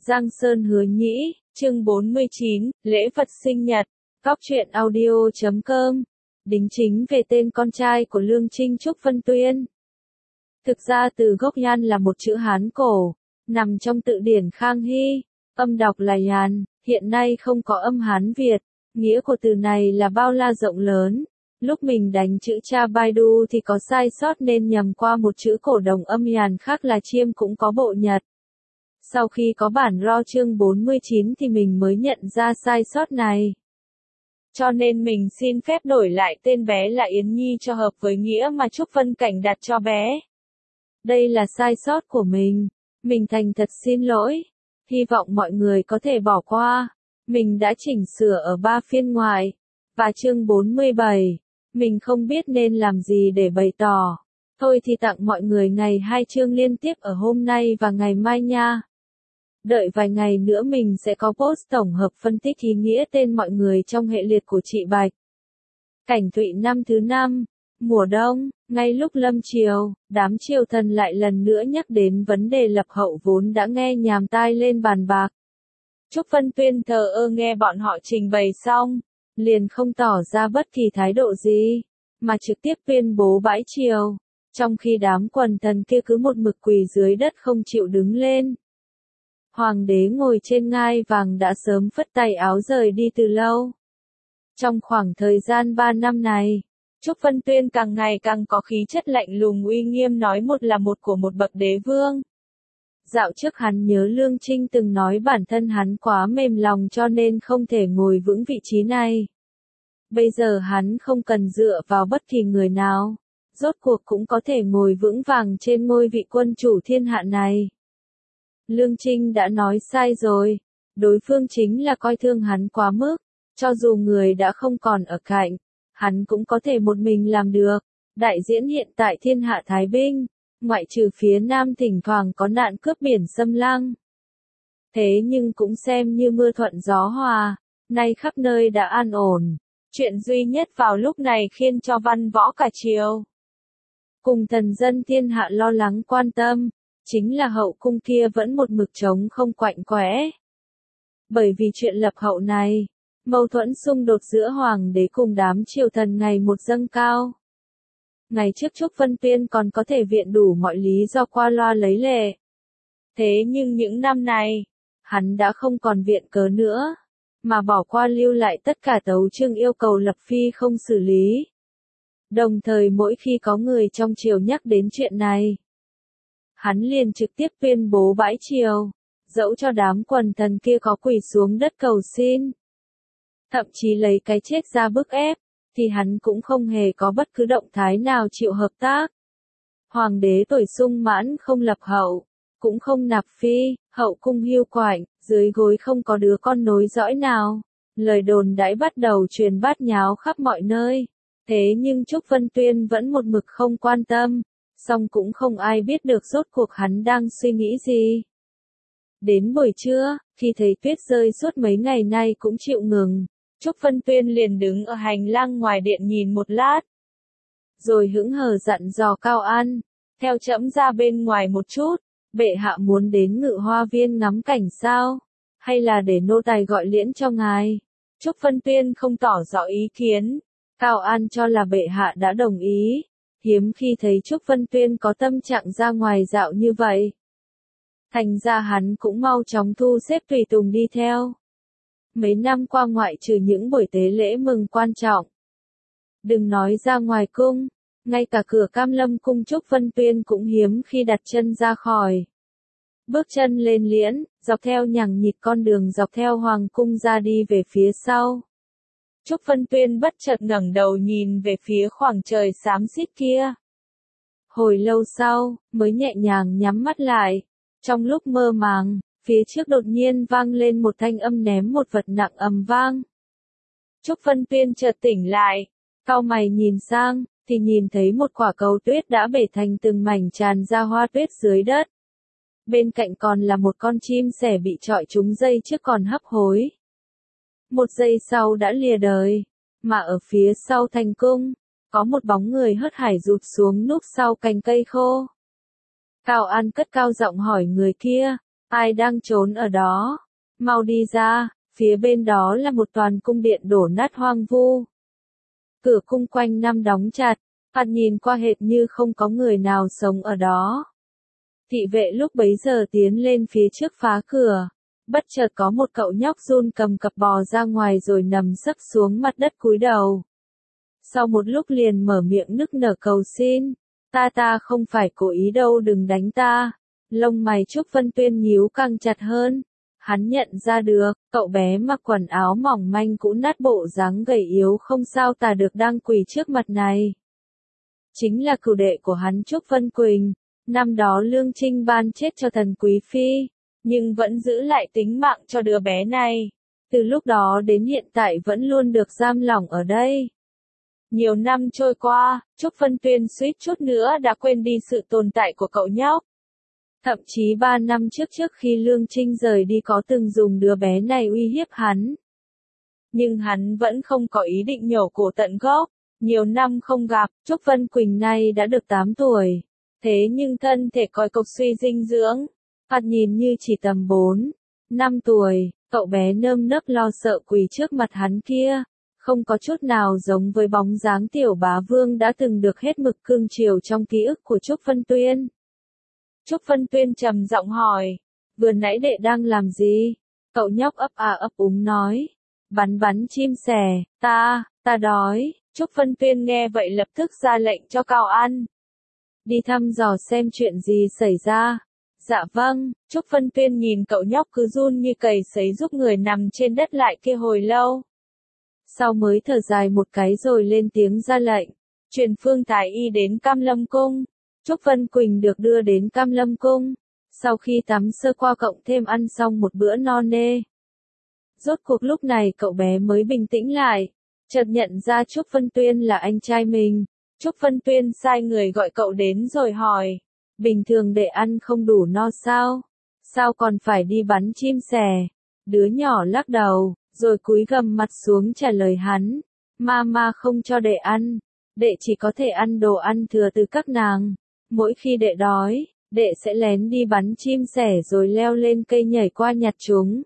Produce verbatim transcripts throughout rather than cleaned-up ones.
Giang Sơn Hứa Nhĩ, chương bốn mươi chín, lễ Phật sinh nhật, Cóc truyện audio chấm com, đính chính về tên con trai của Lương Trinh Trúc Vân Tuyên. Thực ra từ gốc Nhan là một chữ Hán cổ, nằm trong tự điển Khang Hy, âm đọc là Nhàn, hiện nay không có âm Hán Việt, nghĩa của từ này là bao la rộng lớn. Lúc mình đánh chữ Cha Baidu thì có sai sót nên nhầm qua một chữ cổ đồng âm Nhàn khác là Chiêm cũng có bộ Nhật. Sau khi có bản ro chương bốn mươi chín thì mình mới nhận ra sai sót này. Cho nên mình xin phép đổi lại tên bé là Yến Nhi cho hợp với nghĩa mà Trúc Vân Cảnh đặt cho bé. Đây là sai sót của mình. Mình thành thật xin lỗi. Hy vọng mọi người có thể bỏ qua. Mình đã chỉnh sửa ở ba phiên ngoại. Và chương bốn mươi bảy. Mình không biết nên làm gì để bày tỏ. Thôi thì tặng mọi người ngày hai chương liên tiếp ở hôm nay và ngày mai nha. Đợi vài ngày nữa mình sẽ có post tổng hợp phân tích ý nghĩa tên mọi người trong hệ liệt của chị Bạch. Cảnh Thụy năm thứ năm, mùa đông, ngay lúc lâm chiều, đám triều thần lại lần nữa nhắc đến vấn đề lập hậu vốn đã nghe nhàm tai lên bàn bạc. Trúc Vân Tuyên thờ ơ nghe bọn họ trình bày xong, liền không tỏ ra bất kỳ thái độ gì, mà trực tiếp tuyên bố bãi triều, trong khi đám quần thần kia cứ một mực quỳ dưới đất không chịu đứng lên. Hoàng đế ngồi trên ngai vàng đã sớm phất tay áo rời đi từ lâu. Trong khoảng thời gian ba năm này, Trúc Vân Tuyên càng ngày càng có khí chất lạnh lùng uy nghiêm nói một là một của một bậc đế vương. Dạo trước hắn nhớ Lương Trinh từng nói bản thân hắn quá mềm lòng cho nên không thể ngồi vững vị trí này. Bây giờ hắn không cần dựa vào bất kỳ người nào, rốt cuộc cũng có thể ngồi vững vàng trên ngôi vị quân chủ thiên hạ này. Lương Trinh đã nói sai rồi, đối phương chính là coi thường hắn quá mức, cho dù người đã không còn ở cạnh, hắn cũng có thể một mình làm được, đại diễn hiện tại thiên hạ Thái Bình, ngoại trừ phía Nam thỉnh thoảng có nạn cướp biển xâm lăng. Thế nhưng cũng xem như mưa thuận gió hòa, nay khắp nơi đã an ổn, chuyện duy nhất vào lúc này khiến cho văn võ cả triều cùng thần dân thiên hạ lo lắng quan tâm. Chính là hậu cung kia vẫn một mực trống không quạnh quẽ. Bởi vì chuyện lập hậu này, mâu thuẫn xung đột giữa hoàng đế cùng đám triều thần ngày một dâng cao. Ngày trước Trúc Vân Tuyên còn có thể viện đủ mọi lý do qua loa lấy lệ. Thế nhưng những năm này, hắn đã không còn viện cớ nữa, mà bỏ qua lưu lại tất cả tấu chương yêu cầu lập phi không xử lý. Đồng thời mỗi khi có người trong triều nhắc đến chuyện này, hắn liền trực tiếp tuyên bố bãi triều, dẫu cho đám quần thần kia có quỳ xuống đất cầu xin. Thậm chí lấy cái chết ra bức ép, thì hắn cũng không hề có bất cứ động thái nào chịu hợp tác. Hoàng đế tuổi sung mãn không lập hậu, cũng không nạp phi, hậu cung hiu quạnh, dưới gối không có đứa con nối dõi nào. Lời đồn đãi bắt đầu truyền bát nháo khắp mọi nơi. Thế nhưng Trúc Vân Tuyên vẫn một mực không quan tâm. Song cũng không ai biết được rốt cuộc hắn đang suy nghĩ gì. Đến buổi trưa, khi thấy tuyết rơi suốt mấy ngày nay cũng chịu ngừng, Trúc Vân Tuyên liền đứng ở hành lang ngoài điện nhìn một lát. Rồi hững hờ dặn dò Cao An, theo trẫm ra bên ngoài một chút, bệ hạ muốn đến Ngự Hoa Viên ngắm cảnh sao, hay là để nô tài gọi liễn cho ngài. Trúc Vân Tuyên không tỏ rõ ý kiến, Cao An cho là bệ hạ đã đồng ý. Hiếm khi thấy Trúc Vân Tuyên có tâm trạng ra ngoài dạo như vậy. Thành ra hắn cũng mau chóng thu xếp tùy tùng đi theo. Mấy năm qua ngoại trừ những buổi tế lễ mừng quan trọng. Đừng nói ra ngoài cung, ngay cả cửa Cam Lâm cung Trúc Vân Tuyên cũng hiếm khi đặt chân ra khỏi. Bước chân lên liễn, dọc theo nhằng nhịt con đường dọc theo hoàng cung ra đi về phía sau. Trúc Vân Tuyên bất chợt ngẩng đầu nhìn về phía khoảng trời xám xít kia. Hồi lâu sau, mới nhẹ nhàng nhắm mắt lại. Trong lúc mơ màng, phía trước đột nhiên vang lên một thanh âm ném một vật nặng ầm vang. Trúc Vân Tuyên chợt tỉnh lại, cau mày nhìn sang, thì nhìn thấy một quả cầu tuyết đã bể thành từng mảnh tràn ra hoa tuyết dưới đất. Bên cạnh còn là một con chim sẻ bị trọi trúng dây trước còn hấp hối. Một giây sau đã lìa đời, mà ở phía sau thành cung, có một bóng người hớt hải rụt xuống núp sau cành cây khô. Cao An cất cao giọng hỏi người kia, Ai đang trốn ở đó? Mau đi ra, phía bên đó là một toàn cung điện đổ nát hoang vu. Cửa cung quanh năm đóng chặt, thoạt nhìn qua hệt như không có người nào sống ở đó. Thị vệ lúc bấy giờ tiến lên phía trước phá cửa. Bất chợt có một cậu nhóc run cầm cập bò ra ngoài rồi nằm sấp xuống mặt đất cúi đầu. Sau một lúc liền mở miệng nức nở cầu xin. Ta ta không phải cố ý đâu, đừng đánh ta. Lông mày Trúc Vân Tuyên nhíu căng chặt hơn. Hắn nhận ra được, cậu bé mặc quần áo mỏng manh cũ nát, bộ dáng gầy yếu không sao tả được đang quỳ trước mặt này. Chính là cửu đệ của hắn Trúc Vân Quỳnh. Năm đó Lương Trinh ban chết cho Tần Quý Phi, nhưng vẫn giữ lại tính mạng cho đứa bé này. Từ lúc đó đến hiện tại vẫn luôn được giam lỏng ở đây. Nhiều năm trôi qua, Trúc Vân Tuyên suýt chút nữa đã quên đi sự tồn tại của cậu nhóc. Thậm chí ba năm trước trước khi Lương Trinh rời đi có từng dùng đứa bé này uy hiếp hắn. Nhưng hắn vẫn không có ý định nhổ cổ tận gốc. Nhiều năm không gặp, Trúc Vân Quỳnh nay đã được tám tuổi. Thế nhưng thân thể còi cọc suy dinh dưỡng. Thoạt nhìn như chỉ tầm bốn, năm tuổi, cậu bé nơm nớp lo sợ quỳ trước mặt hắn kia. Không có chút nào giống với bóng dáng tiểu bá vương đã từng được hết mực cưng chiều trong ký ức của Trúc Vân Tuyên. Trúc Vân Tuyên trầm giọng hỏi, vừa nãy đệ đang làm gì? Cậu nhóc ấp à ấp úng nói, bắn bắn chim sẻ, ta, ta đói. Trúc Vân Tuyên nghe vậy lập tức ra lệnh cho cậu ăn. Đi thăm dò xem chuyện gì xảy ra. Dạ vâng. Trúc Vân Tuyên nhìn cậu nhóc cứ run như cầy sấy giúp người nằm trên đất lại kia hồi lâu. Sau mới thở dài một cái rồi lên tiếng ra lệnh, truyền Phương Thái Y đến Cam Lâm Cung. Trúc Vân Quỳnh được đưa đến Cam Lâm Cung. Sau khi tắm sơ qua cộng thêm ăn xong một bữa no nê. Rốt cuộc lúc này cậu bé mới bình tĩnh lại, chợt nhận ra Trúc Vân Tuyên là anh trai mình. Trúc Vân Tuyên sai người gọi cậu đến rồi hỏi, bình thường để ăn không đủ no sao? Sao còn phải đi bắn chim sẻ? Đứa nhỏ lắc đầu, rồi cúi gằm mặt xuống trả lời hắn, mama không cho đệ ăn, đệ chỉ có thể ăn đồ ăn thừa từ các nàng. Mỗi khi đệ đói, đệ sẽ lén đi bắn chim sẻ rồi leo lên cây nhảy qua nhặt chúng.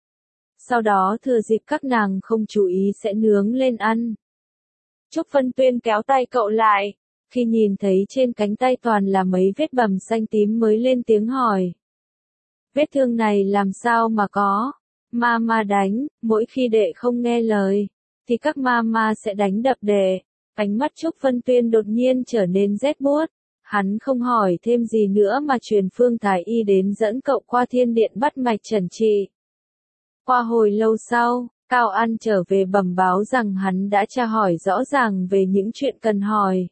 Sau đó thừa dịp các nàng không chú ý sẽ nướng lên ăn. Trúc Vân Tuyên kéo tay cậu lại, khi nhìn thấy trên cánh tay toàn là mấy vết bầm xanh tím mới lên tiếng hỏi. Vết thương này làm sao mà có? Mama đánh, mỗi khi đệ không nghe lời, thì các mama sẽ đánh đập đệ. Ánh mắt Trúc Vân Tuyên đột nhiên trở nên rét buốt. Hắn không hỏi thêm gì nữa mà truyền Phương Thái Y đến dẫn cậu qua thiên điện bắt mạch trần trị. Qua hồi lâu sau, Cao An trở về bẩm báo rằng hắn đã tra hỏi rõ ràng về những chuyện cần hỏi.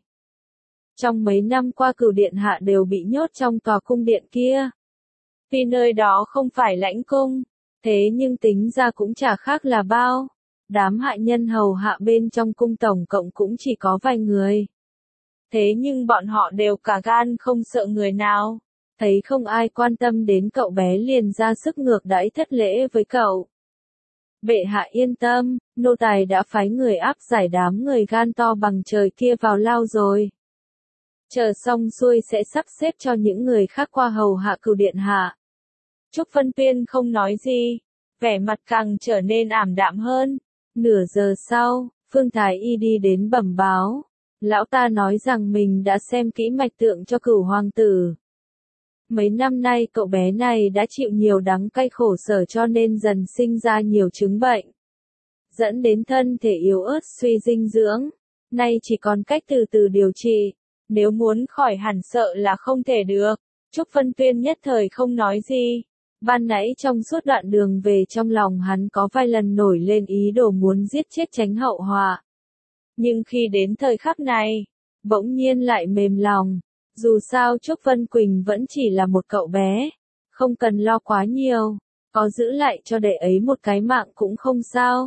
Trong mấy năm qua Cửu Điện Hạ đều bị nhốt trong tòa cung điện kia. Vì nơi đó không phải lãnh cung, thế nhưng tính ra cũng chả khác là bao. Đám hạ nhân hầu hạ bên trong cung tổng cộng cũng chỉ có vài người. Thế nhưng bọn họ đều cả gan không sợ người nào. Thấy không ai quan tâm đến cậu bé liền ra sức ngược đãi thất lễ với cậu. Bệ hạ yên tâm, nô tài đã phái người áp giải đám người gan to bằng trời kia vào lao rồi. Chờ xong xuôi sẽ sắp xếp cho những người khác qua hầu hạ Cửu Điện Hạ. Trúc Vân Tuyên không nói gì, vẻ mặt càng trở nên ảm đạm hơn. Nửa giờ sau, Phương Thái Y đi đến bẩm báo. Lão ta nói rằng mình đã xem kỹ mạch tượng cho Cửu hoàng tử. Mấy năm nay cậu bé này đã chịu nhiều đắng cay khổ sở cho nên dần sinh ra nhiều chứng bệnh. Dẫn đến thân thể yếu ớt suy dinh dưỡng. Nay chỉ còn cách từ từ điều trị. Nếu muốn khỏi hẳn sợ là không thể được. Trúc Vân Tuyên nhất thời không nói gì. Ban nãy trong suốt đoạn đường về trong lòng hắn có vài lần nổi lên ý đồ muốn giết chết tránh hậu họa. Nhưng khi đến thời khắc này, bỗng nhiên lại mềm lòng. Dù sao Trúc Vân Quỳnh vẫn chỉ là một cậu bé, không cần lo quá nhiều, có giữ lại cho đệ ấy một cái mạng cũng không sao.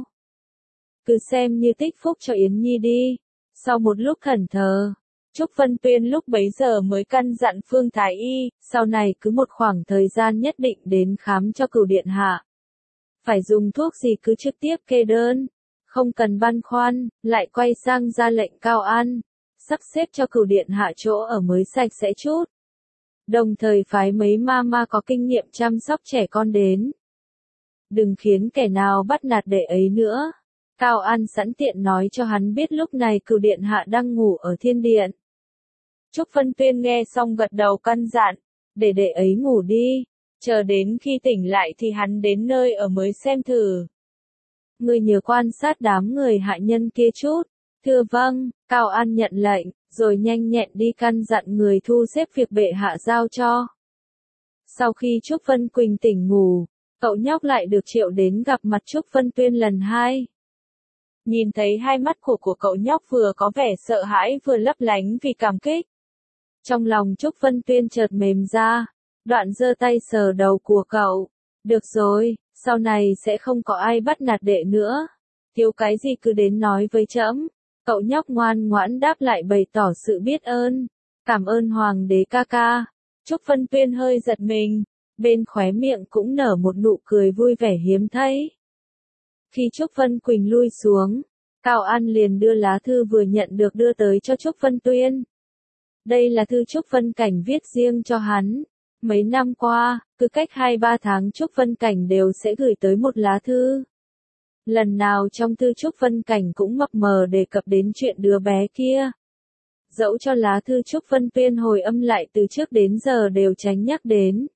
Cứ xem như tích phúc cho Yến Nhi đi. Sau một lúc thẫn thờ, Trúc Vân Tuyên lúc bấy giờ mới căn dặn Phương Thái Y, sau này cứ một khoảng thời gian nhất định đến khám cho Cửu Điện Hạ. Phải dùng thuốc gì cứ trực tiếp kê đơn, không cần băn khoăn, lại quay sang ra lệnh Cao An, sắp xếp cho Cửu Điện Hạ chỗ ở mới sạch sẽ chút. Đồng thời phái mấy mama có kinh nghiệm chăm sóc trẻ con đến. Đừng khiến kẻ nào bắt nạt đệ ấy nữa. Cao An sẵn tiện nói cho hắn biết lúc này cửu điện hạ đang ngủ ở thiên điện. Trúc Vân Tuyên nghe xong gật đầu căn dặn, để đệ ấy ngủ đi, chờ đến khi tỉnh lại thì hắn đến nơi ở mới xem thử. Ngươi nhớ quan sát đám người hạ nhân kia chút. Thưa vâng, Cao An nhận lệnh, rồi nhanh nhẹn đi căn dặn người thu xếp việc bệ hạ giao cho. Sau khi Trúc Vân Quỳnh tỉnh ngủ, cậu nhóc lại được triệu đến gặp mặt Trúc Vân Tuyên lần hai. Nhìn thấy hai mắt của của cậu nhóc vừa có vẻ sợ hãi vừa lấp lánh vì cảm kích. Trong lòng Trúc Vân Tuyên chợt mềm ra, đoạn giơ tay sờ đầu của cậu. Được rồi, sau này sẽ không có ai bắt nạt đệ nữa. Thiếu cái gì cứ đến nói với trẫm. Cậu nhóc ngoan ngoãn đáp lại bày tỏ sự biết ơn. Cảm ơn hoàng đế ca ca. Trúc Vân Tuyên hơi giật mình, bên khóe miệng cũng nở một nụ cười vui vẻ hiếm thấy. Khi Trúc Vân Quỳnh lui xuống, Cao An liền đưa lá thư vừa nhận được đưa tới cho Trúc Vân Tuyên. Đây là thư Trúc Vân Cảnh viết riêng cho hắn. Mấy năm qua, cứ cách hai ba tháng Trúc Vân Cảnh đều sẽ gửi tới một lá thư. Lần nào trong thư Trúc Vân Cảnh cũng mập mờ đề cập đến chuyện đứa bé kia. Dẫu cho lá thư Trúc Vân Tuyên hồi âm lại từ trước đến giờ đều tránh nhắc đến.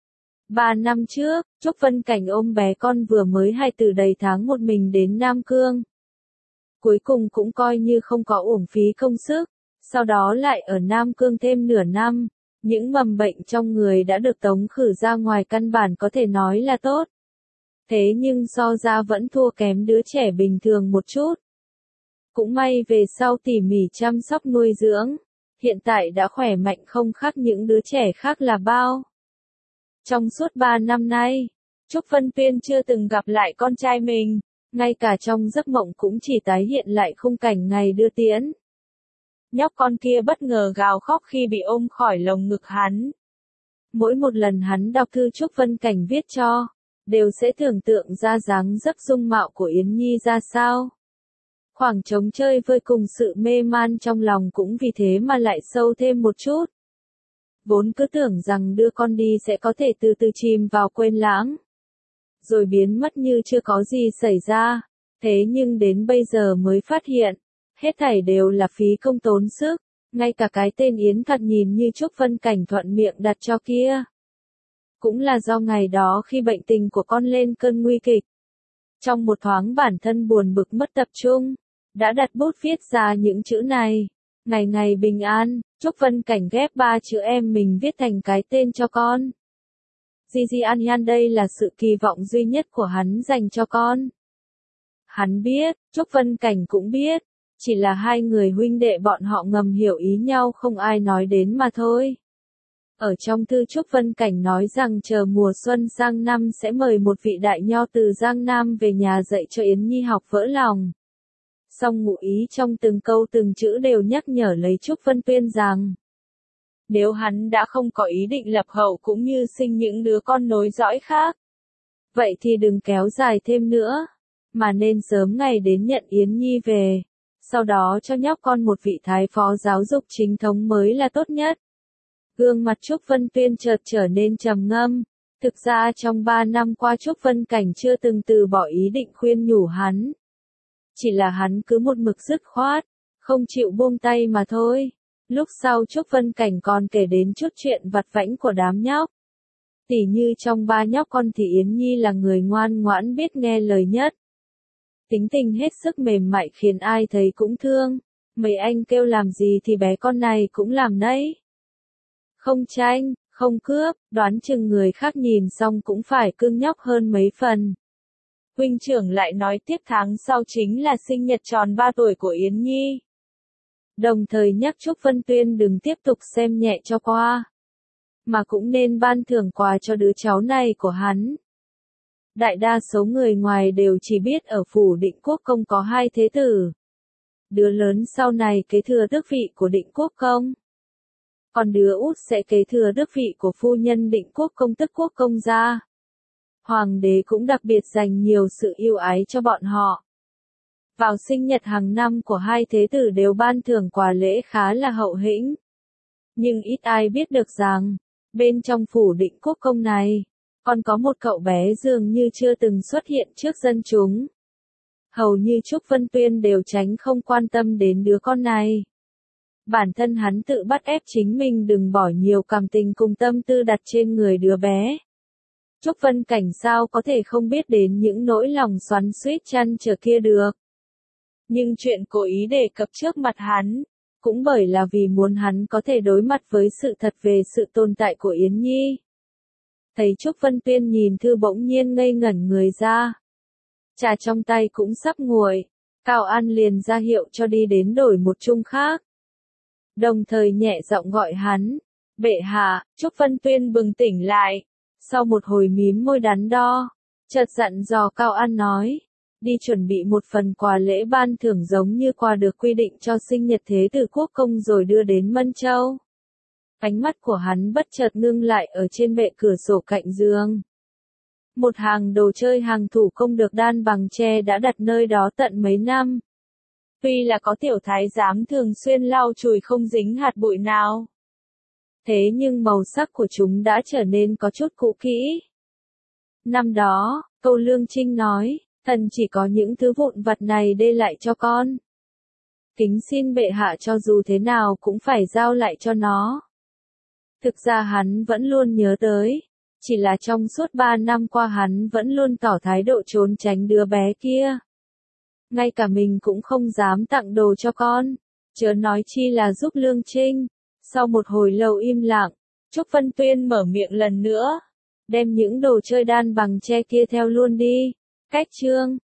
Ba năm trước, Trúc Vân Cảnh ôm bé con vừa mới hai từ đầy tháng một mình đến Nam Cương. Cuối cùng cũng coi như không có uổng phí công sức, sau đó lại ở Nam Cương thêm nửa năm. Những mầm bệnh trong người đã được tống khử ra ngoài căn bản có thể nói là tốt. Thế nhưng so ra vẫn thua kém đứa trẻ bình thường một chút. Cũng may về sau tỉ mỉ chăm sóc nuôi dưỡng, hiện tại đã khỏe mạnh không khác những đứa trẻ khác là bao. Trong suốt ba năm nay, Trúc Vân Tuyên chưa từng gặp lại con trai mình, ngay cả trong giấc mộng cũng chỉ tái hiện lại khung cảnh ngày đưa tiễn. Nhóc con kia bất ngờ gào khóc khi bị ôm khỏi lồng ngực hắn. Mỗi một lần hắn đọc thư Trúc Vân Cảnh viết cho, đều sẽ tưởng tượng ra dáng dấp dung mạo của Yến Nhi ra sao. Khoảng trống chơi vơi cùng sự mê man trong lòng cũng vì thế mà lại sâu thêm một chút. Vốn cứ tưởng rằng đưa con đi sẽ có thể từ từ chìm vào quên lãng, rồi biến mất như chưa có gì xảy ra, thế nhưng đến bây giờ mới phát hiện, hết thảy đều là phí công tốn sức, ngay cả cái tên Yến thật nhìn như Trúc Vân Cảnh thuận miệng đặt cho kia. Cũng là do ngày đó khi bệnh tình của con lên cơn nguy kịch. Trong một thoáng bản thân buồn bực mất tập trung, đã đặt bút viết ra những chữ này. Ngày ngày bình an, Trúc Vân Cảnh ghép ba chữ em mình viết thành cái tên cho con. Gigi An Yan đây là sự kỳ vọng duy nhất của hắn dành cho con. Hắn biết, Trúc Vân Cảnh cũng biết, chỉ là hai người huynh đệ bọn họ ngầm hiểu ý nhau không ai nói đến mà thôi. Ở trong thư Trúc Vân Cảnh nói rằng chờ mùa xuân sang năm sẽ mời một vị đại nho từ Giang Nam về nhà dạy cho Yến Nhi học vỡ lòng. Song ngụ ý trong từng câu từng chữ đều nhắc nhở lấy Trúc Vân Tuyên rằng, nếu hắn đã không có ý định lập hậu cũng như sinh những đứa con nối dõi khác, vậy thì đừng kéo dài thêm nữa, mà nên sớm ngày đến nhận Yến Nhi về, sau đó cho nhóc con một vị thái phó giáo dục chính thống mới là tốt nhất. Gương mặt Trúc Vân Tuyên chợt trở nên trầm ngâm, thực ra trong ba năm qua Trúc Vân Cảnh chưa từng từ bỏ ý định khuyên nhủ hắn. Chỉ là hắn cứ một mực dứt khoát, không chịu buông tay mà thôi. Lúc sau Trúc Vân Cảnh còn kể đến chút chuyện vặt vãnh của đám nhóc. Tỉ như trong ba nhóc con thì Yến Nhi là người ngoan ngoãn biết nghe lời nhất. Tính tình hết sức mềm mại khiến ai thấy cũng thương. Mấy anh kêu làm gì thì bé con này cũng làm nấy. Không tranh, không cướp, đoán chừng người khác nhìn xong cũng phải cưng nhóc hơn mấy phần. Huynh trưởng lại nói tiếp tháng sau chính là sinh nhật tròn ba tuổi của Yến Nhi. Đồng thời nhắc Trúc Vân Tuyên đừng tiếp tục xem nhẹ cho qua, mà cũng nên ban thưởng quà cho đứa cháu này của hắn. Đại đa số người ngoài đều chỉ biết ở phủ Định Quốc Công có hai thế tử. Đứa lớn sau này kế thừa tước vị của Định Quốc Công. Còn đứa út sẽ kế thừa tước vị của phu nhân Định Quốc Công tức Quốc Công gia. Hoàng đế cũng đặc biệt dành nhiều sự yêu ái cho bọn họ. Vào sinh nhật hàng năm của hai thế tử đều ban thưởng quà lễ khá là hậu hĩnh. Nhưng ít ai biết được rằng, Bên trong phủ định quốc công này, còn có một cậu bé dường như chưa từng xuất hiện trước dân chúng. Hầu như Trúc Vân Tuyên đều tránh không quan tâm đến đứa con này. Bản thân hắn tự bắt ép chính mình đừng bỏ nhiều cảm tình cùng tâm tư đặt trên người đứa bé. Trúc Vân Cảnh sao có thể không biết đến những nỗi lòng xoắn xuýt chăn trở kia được. Nhưng chuyện cố ý đề cập trước mặt hắn, cũng bởi là vì muốn hắn có thể đối mặt với sự thật về sự tồn tại của Yến Nhi. Thấy Trúc Vân Tuyên nhìn thư bỗng nhiên ngây ngẩn người ra. Trà trong tay cũng sắp nguội, Cao An liền ra hiệu cho đi đến đổi một chung khác. Đồng thời nhẹ giọng gọi hắn, bệ hạ. Trúc Vân Tuyên bừng tỉnh lại, sau một hồi mím môi đắn đo, chợt dặn dò Cao An nói, đi chuẩn bị một phần quà lễ ban thưởng giống như quà được quy định cho sinh nhật thế tử quốc công rồi đưa đến Mân Châu. Ánh mắt của hắn bất chợt ngưng lại ở trên bệ cửa sổ cạnh giường. Một hàng đồ chơi hàng thủ công được đan bằng tre đã đặt nơi đó tận mấy năm. Tuy là có tiểu thái giám thường xuyên lau chùi không dính hạt bụi nào. Thế nhưng màu sắc của chúng đã trở nên có chút cũ kỹ. Năm đó, Câu Lương Trinh nói, thần chỉ có những thứ vụn vặt này để lại cho con. Kính xin bệ hạ cho dù thế nào cũng phải giao lại cho nó. Thực ra hắn vẫn luôn nhớ tới, chỉ là trong suốt ba năm qua hắn vẫn luôn tỏ thái độ trốn tránh đứa bé kia. Ngay cả mình cũng không dám tặng đồ cho con, chớ nói chi là giúp Lương Trinh. Sau một hồi lâu im lặng, Trúc Vân Tuyên mở miệng lần nữa, đem những đồ chơi đan bằng tre kia theo luôn đi. Cách chương